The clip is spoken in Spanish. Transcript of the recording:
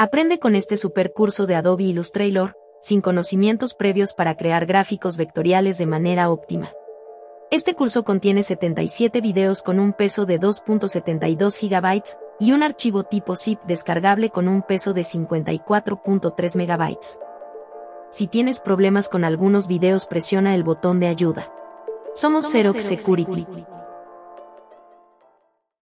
Aprende con este super curso de Adobe Illustrator, sin conocimientos previos para crear gráficos vectoriales de manera óptima. Este curso contiene 77 videos con un peso de 2.72 GB y un archivo tipo zip descargable con un peso de 54.3 MB. Si tienes problemas con algunos videos, presiona el botón de ayuda. Somos Xerox Security.